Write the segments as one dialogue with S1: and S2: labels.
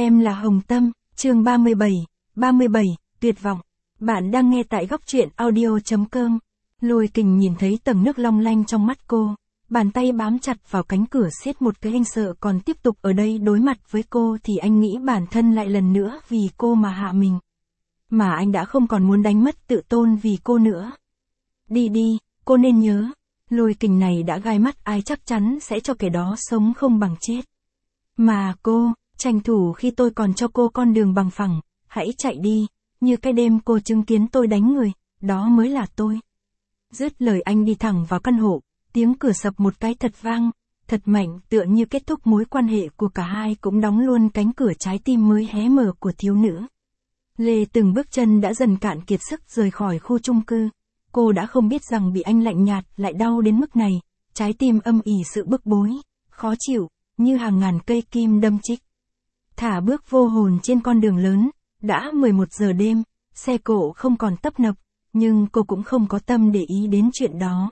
S1: Em là Hồng Tâm, chương 37, tuyệt vọng. Bạn đang nghe tại góc truyện audio.com. Lôi Kình nhìn thấy tầng nước long lanh trong mắt cô, bàn tay bám chặt vào cánh cửa siết một cái, anh sợ còn tiếp tục ở đây đối mặt với cô thì anh nghĩ bản thân lại lần nữa vì cô mà hạ mình. Mà anh đã không còn muốn đánh mất tự tôn vì cô nữa. Đi đi, cô nên nhớ, Lôi Kình này đã gai mắt ai chắc chắn sẽ cho kẻ đó sống không bằng chết. Mà cô, tranh thủ khi tôi còn cho cô con đường bằng phẳng, hãy chạy đi, như cái đêm cô chứng kiến tôi đánh người, đó mới là tôi. Dứt lời anh đi thẳng vào căn hộ, tiếng cửa sập một cái thật vang, thật mạnh, tựa như kết thúc mối quan hệ của cả hai, cũng đóng luôn cánh cửa trái tim mới hé mở của thiếu nữ. Lê từng bước chân đã dần cạn kiệt sức rời khỏi khu chung cư. Cô đã không biết rằng bị anh lạnh nhạt lại đau đến mức này, trái tim âm ỉ sự bức bối, khó chịu, như hàng ngàn cây kim đâm chích. Thả bước vô hồn trên con đường lớn, đã 11 giờ đêm, xe cộ không còn tấp nập, nhưng cô cũng không có tâm để ý đến chuyện đó.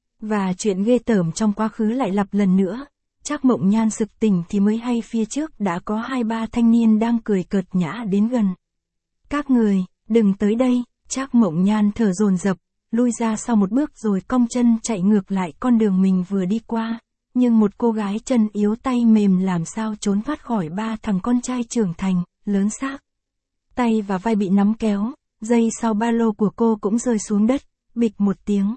S1: Và chuyện ghê tởm trong quá khứ lại lặp lần nữa. Trác Mộng Nhan sực tỉnh thì mới hay phía trước đã có 2-3 thanh niên đang cười cợt nhã đến gần. Các người, đừng tới đây, Trác Mộng Nhan thở dồn dập, lui ra sau một bước rồi cong chân chạy ngược lại con đường mình vừa đi qua. Nhưng một cô gái chân yếu tay mềm làm sao trốn thoát khỏi ba thằng con trai trưởng thành, lớn xác. Tay và vai bị nắm kéo, giây sau ba lô của cô cũng rơi xuống đất, bịch một tiếng.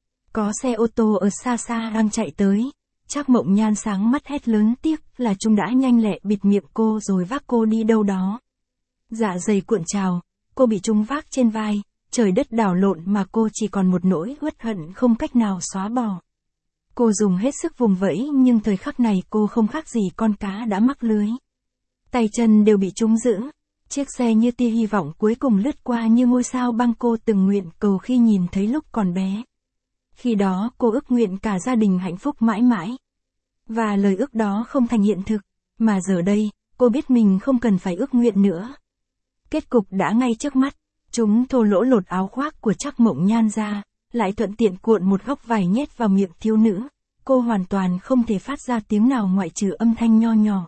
S1: Có xe ô tô ở xa xa đang chạy tới. Trác Mộng Nhan sáng mắt hét lớn, tiếc là chúng đã nhanh lẹ bịt miệng cô rồi vác cô đi đâu đó. Dạ dày cuộn trào, cô bị chúng vác trên vai, trời đất đảo lộn mà cô chỉ còn một nỗi uất hận không cách nào xóa bỏ. Cô dùng hết sức vùng vẫy nhưng thời khắc này cô không khác gì con cá đã mắc lưới. Tay chân đều bị chúng giữ. Chiếc xe như tia hy vọng cuối cùng lướt qua như ngôi sao băng cô từng nguyện cầu khi nhìn thấy lúc còn bé. Khi đó cô ước nguyện cả gia đình hạnh phúc mãi mãi. Và lời ước đó không thành hiện thực, mà giờ đây, cô biết mình không cần phải ước nguyện nữa. Kết cục đã ngay trước mắt, chúng thô lỗ lột áo khoác của Trác Mộng Nhan ra, lại thuận tiện cuộn một góc vải nhét vào miệng thiếu nữ. Cô hoàn toàn không thể phát ra tiếng nào ngoại trừ âm thanh nho nhỏ.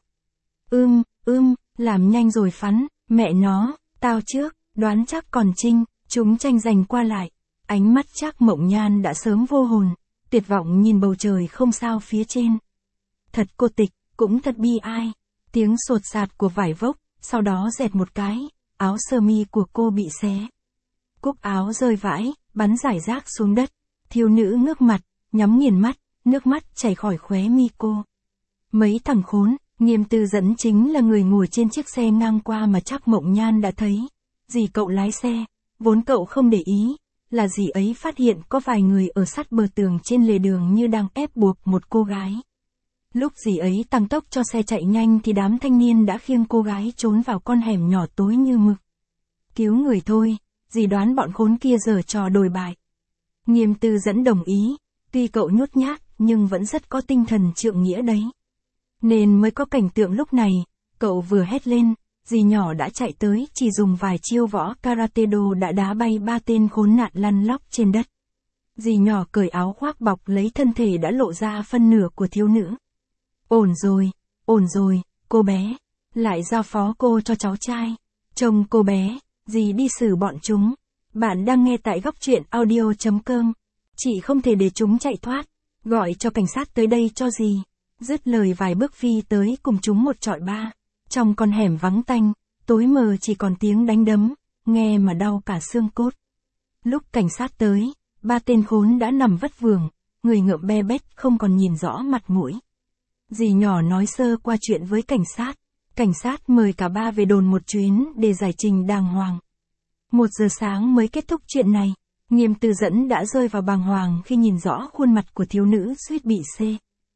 S1: Làm nhanh rồi phắn, mẹ nó, tao trước, đoán chắc còn Trinh, chúng tranh giành qua lại. Ánh mắt Trác Mộng Nhan đã sớm vô hồn, tuyệt vọng nhìn bầu trời không sao phía trên. Thật cô tịch, cũng thật bi ai. Tiếng sột sạt của vải vốc, sau đó dẹt một cái, áo sơ mi của cô bị xé. Cúc áo rơi vãi, bắn rải rác xuống đất. Thiếu nữ ngước mặt, nhắm nghiền mắt, nước mắt chảy khỏi khóe mi cô. Mấy thằng khốn, Nghiêm Tư Dẫn chính là người ngồi trên chiếc xe ngang qua mà Trác Mộng Nhan đã thấy. Dì cậu lái xe, vốn cậu không để ý, là dì ấy phát hiện có vài người ở sát bờ tường trên lề đường như đang ép buộc một cô gái. Lúc dì ấy tăng tốc cho xe chạy nhanh thì đám thanh niên đã khiêng cô gái trốn vào con hẻm nhỏ tối như mực. Cứu người thôi, dì đoán bọn khốn kia giở trò đồi bại. Nghiêm Tư Dẫn đồng ý, tuy cậu nhút nhát nhưng vẫn rất có tinh thần trượng nghĩa đấy. Nên mới có cảnh tượng lúc này, cậu vừa hét lên, dì nhỏ đã chạy tới, chỉ dùng vài chiêu võ karate do đã đá bay 3 tên khốn nạn lăn lóc trên đất. Dì nhỏ cởi áo khoác bọc lấy thân thể đã lộ ra phân nửa của thiếu nữ. Ổn rồi, cô bé, lại giao phó cô cho cháu trai. Trông cô bé, dì đi xử bọn chúng. Bạn đang nghe tại góc truyện audio.com. Chị không thể để chúng chạy thoát, gọi cho cảnh sát tới đây cho dì. Dứt lời vài bước phi tới cùng chúng một trọi ba. Trong con hẻm vắng tanh, tối mờ chỉ còn tiếng đánh đấm, nghe mà đau cả xương cốt. Lúc cảnh sát tới, 3 tên khốn đã nằm vất vưởng, người ngợm be bét không còn nhìn rõ mặt mũi. Dì nhỏ nói sơ qua chuyện với cảnh sát mời cả ba về đồn một chuyến để giải trình đàng hoàng. 1 giờ sáng mới kết thúc chuyện này, Nghiêm Tư Dẫn đã rơi vào bàng hoàng khi nhìn rõ khuôn mặt của thiếu nữ suýt bị xê.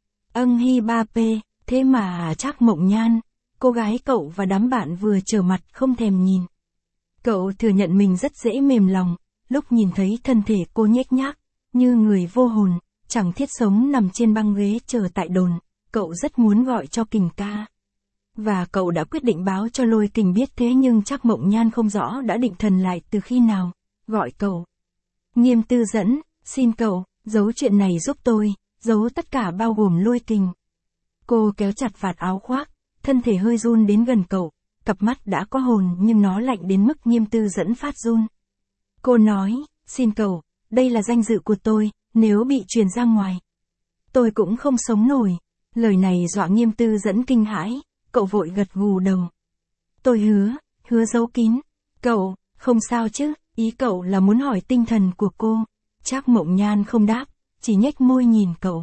S1: Hi ba p, thế mà Trác Mộng Nhan, cô gái cậu và đám bạn vừa trở mặt không thèm nhìn. Cậu thừa nhận mình rất dễ mềm lòng, lúc nhìn thấy thân thể cô nhếch nhác, như người vô hồn, chẳng thiết sống nằm trên băng ghế chờ tại đồn, cậu rất muốn gọi cho Kình ca. Và cậu đã quyết định báo cho Lôi Kình biết, thế nhưng Trác Mộng Nhan không rõ đã định thần lại từ khi nào, gọi cậu. Nghiêm Tư Dẫn, xin cậu, giấu chuyện này giúp tôi, giấu tất cả bao gồm Lôi Kình. Cô kéo chặt vạt áo khoác, thân thể hơi run đến gần cậu, cặp mắt đã có hồn nhưng nó lạnh đến mức Nghiêm Tư Dẫn phát run. Cô nói, xin cậu, đây là danh dự của tôi, nếu bị truyền ra ngoài, tôi cũng không sống nổi. Lời này dọa Nghiêm Tư Dẫn kinh hãi, cậu vội gật gù đầu. Tôi hứa giấu kín. Cậu, không sao chứ, ý cậu là muốn hỏi tinh thần của cô. Trác Mộng Nhan không đáp, chỉ nhếch môi nhìn cậu.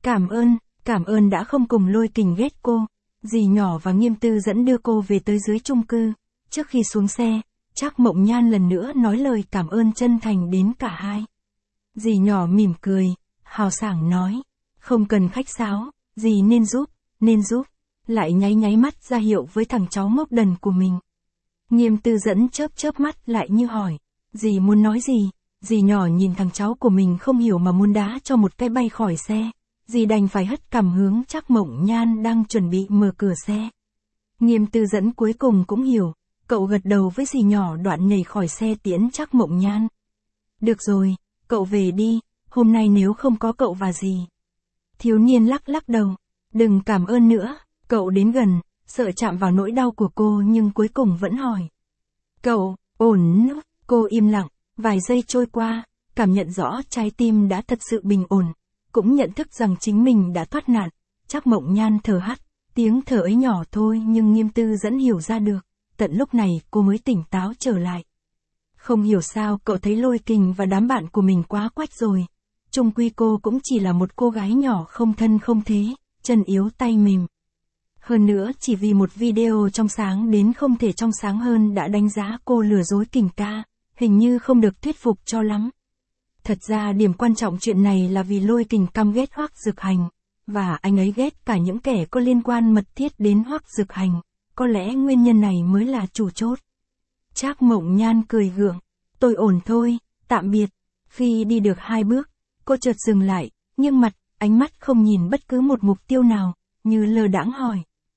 S1: Cảm ơn đã không cùng Lôi Kình ghét cô. Dì nhỏ và Nghiêm Tư Dẫn đưa cô về tới dưới chung cư. Trước khi xuống xe, Trác Mộng Nhan lần nữa nói lời cảm ơn chân thành đến cả hai. Dì nhỏ mỉm cười, hào sảng nói, không cần khách sáo, dì nên giúp, lại nháy mắt ra hiệu với thằng cháu ngốc đần của mình. Nghiêm Tư Dẫn chớp mắt lại như hỏi, dì muốn nói gì? Dì nhỏ nhìn thằng cháu của mình không hiểu mà muốn đá cho một cái bay khỏi xe. Dì đành phải hất cằm hướng Trác Mộng Nhan đang chuẩn bị mở cửa xe. Nghiêm Tư Dẫn cuối cùng cũng hiểu, cậu gật đầu với dì nhỏ đoạn nhảy khỏi xe tiễn Trác Mộng Nhan. Được rồi, cậu về đi, hôm nay nếu không có cậu và dì. Thiếu niên lắc đầu, đừng cảm ơn nữa, cậu đến gần, sợ chạm vào nỗi đau của cô nhưng cuối cùng vẫn hỏi. Cậu, ổn, cô im lặng, vài giây trôi qua, cảm nhận rõ trái tim đã thật sự bình ổn, cũng nhận thức rằng chính mình đã thoát nạn. Trác Mộng Nhan thở hắt, tiếng thở ấy nhỏ thôi nhưng Nghiêm Tư Dẫn hiểu ra được, tận lúc này cô mới tỉnh táo trở lại. Không hiểu sao cậu thấy Lôi Kình và đám bạn của mình quá quách rồi. Chung quy cô cũng chỉ là một cô gái nhỏ không thân không thế, chân yếu tay mềm. Hơn nữa chỉ vì một video trong sáng đến không thể trong sáng hơn đã đánh giá cô lừa dối Kình ca, hình như không được thuyết phục cho lắm. Thật ra điểm quan trọng chuyện này là vì Lôi Kình căm ghét Hoắc Dực Hành, và anh ấy ghét cả những kẻ có liên quan mật thiết đến Hoắc Dực Hành, có lẽ nguyên nhân này mới là chủ chốt. Trác Mộng Nhan cười gượng, tôi ổn thôi, tạm biệt. Khi đi được 2 bước, cô chợt dừng lại, nghiêng mặt, ánh mắt không nhìn bất cứ một mục tiêu nào, như lơ đãng hỏi.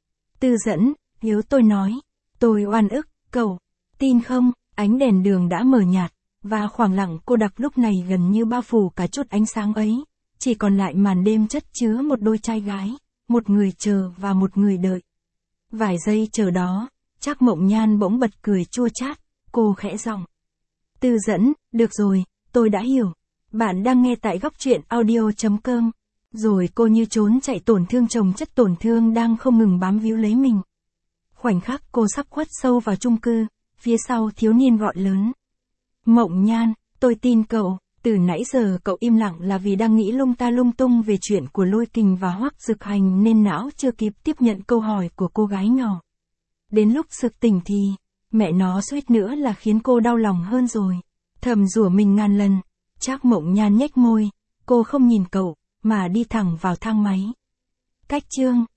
S1: Tư Dẫn, nếu tôi nói, tôi oan ức, cậu, tin không? Ánh đèn đường đã mờ nhạt, và khoảng lặng cô đặc lúc này gần như bao phủ cả chút ánh sáng ấy, chỉ còn lại màn đêm chất chứa một đôi trai gái, một người chờ và một người đợi. Vài giây chờ đó, Trác Mộng Nhan bỗng bật cười chua chát, cô khẽ giọng. Tư Dẫn, được rồi, tôi đã hiểu. Bạn đang nghe tại Góc Truyện Audio.com. Rồi cô như trốn chạy tổn thương chồng chất tổn thương đang không ngừng bám víu lấy mình. Khoảnh khắc cô sắp khuất sâu vào chung cư, phía sau thiếu niên gọi lớn. Mộng Nhan, tôi tin cậu, từ nãy giờ cậu im lặng là vì đang nghĩ lung ta lung tung về chuyện của Lôi Kình và Hoắc Dực Hành nên não chưa kịp tiếp nhận câu hỏi của cô gái nhỏ. Đến lúc sực tỉnh thì, mẹ nó suýt nữa là khiến cô đau lòng hơn rồi. Thầm rủa mình ngàn lần. Trác Mộng Nhan nhếch môi, cô không nhìn cậu, mà đi thẳng vào thang máy. Cách chương